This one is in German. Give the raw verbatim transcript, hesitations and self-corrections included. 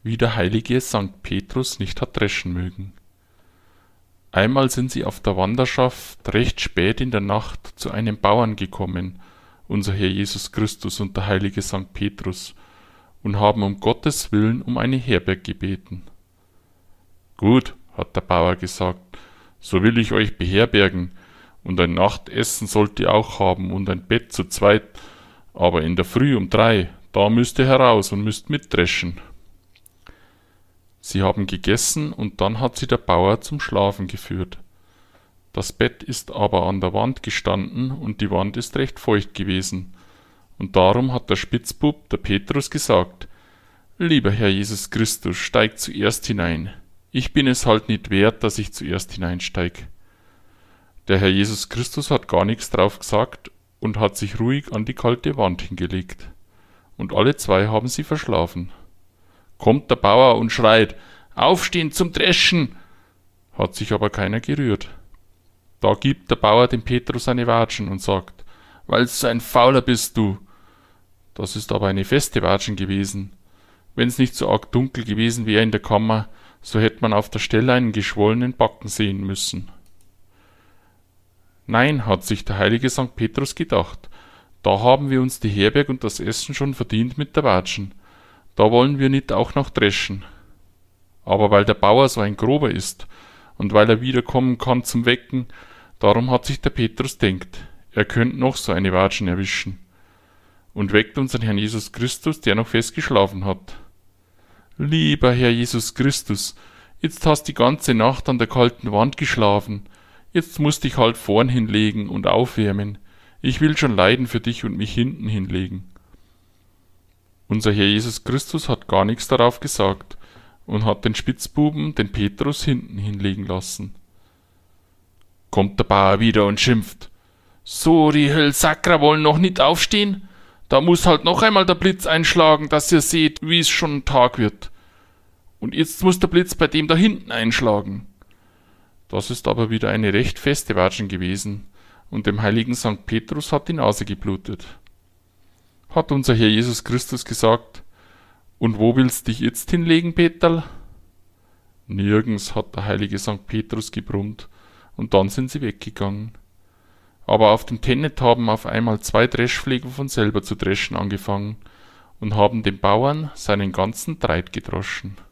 wie der heilige Sankt Petrus nicht hat dreschen mögen. Einmal sind sie auf der Wanderschaft recht spät in der Nacht zu einem Bauern gekommen, unser Herr Jesus Christus und der heilige Sankt Petrus, und haben um Gottes Willen um eine Herberg gebeten. »Gut«, hat der Bauer gesagt, »so will ich euch beherbergen, und ein Nachtessen sollt ihr auch haben und ein Bett zu zweit, aber in der Früh um drei, da müsst ihr heraus und müsst mitdreschen.« Sie haben gegessen, und dann hat sie der Bauer zum Schlafen geführt. Das Bett ist aber an der Wand gestanden, und die Wand ist recht feucht gewesen, und darum hat der Spitzbub, der Petrus, gesagt: »Lieber Herr Jesus Christus, steig zuerst hinein. Ich bin es halt nicht wert, dass ich zuerst hineinsteig.« Der Herr Jesus Christus hat gar nichts drauf gesagt und hat sich ruhig an die kalte Wand hingelegt. Und alle zwei haben sie verschlafen. Kommt der Bauer und schreit: »Aufstehen zum Dreschen!« Hat sich aber keiner gerührt. Da gibt der Bauer dem Petrus eine Watschen und sagt: »Weil's so ein Fauler bist du!« Das ist aber eine feste Watschen gewesen. Wenn's nicht so arg dunkel gewesen wäre in der Kammer, so hätte man auf der Stelle einen geschwollenen Backen sehen müssen. Nein, hat sich der heilige Sankt Petrus gedacht, da haben wir uns die Herberg und das Essen schon verdient mit der Watschen. Da wollen wir nicht auch noch dreschen. Aber weil der Bauer so ein Grober ist und weil er wiederkommen kann zum Wecken, darum hat sich der Petrus denkt, er könnte noch so eine Watschen erwischen. Und weckt unseren Herrn Jesus Christus, der noch fest geschlafen hat. »Lieber Herr Jesus Christus, jetzt hast die ganze Nacht an der kalten Wand geschlafen. Jetzt musst dich halt vorn hinlegen und aufwärmen. Ich will schon leiden für dich und mich hinten hinlegen.« Unser Herr Jesus Christus hat gar nichts darauf gesagt und hat den Spitzbuben, den Petrus, hinten hinlegen lassen. Kommt der Bauer wieder und schimpft: »So, die Höllsackrer wollen noch nicht aufstehen? Da muss halt noch einmal der Blitz einschlagen, dass ihr seht, wie es schon Tag wird. Und jetzt muss der Blitz bei dem da hinten einschlagen.« Das ist aber wieder eine recht feste Watschen gewesen, und dem heiligen Sankt Petrus hat die Nase geblutet. Hat unser Herr Jesus Christus gesagt: »Und wo willst dich jetzt hinlegen, Peterl?« Nirgends, hat der heilige Sankt Petrus gebrummt, und dann sind sie weggegangen. Aber auf dem Tennet haben auf einmal zwei Dreschflegel von selber zu dreschen angefangen und haben dem Bauern seinen ganzen Treit gedroschen.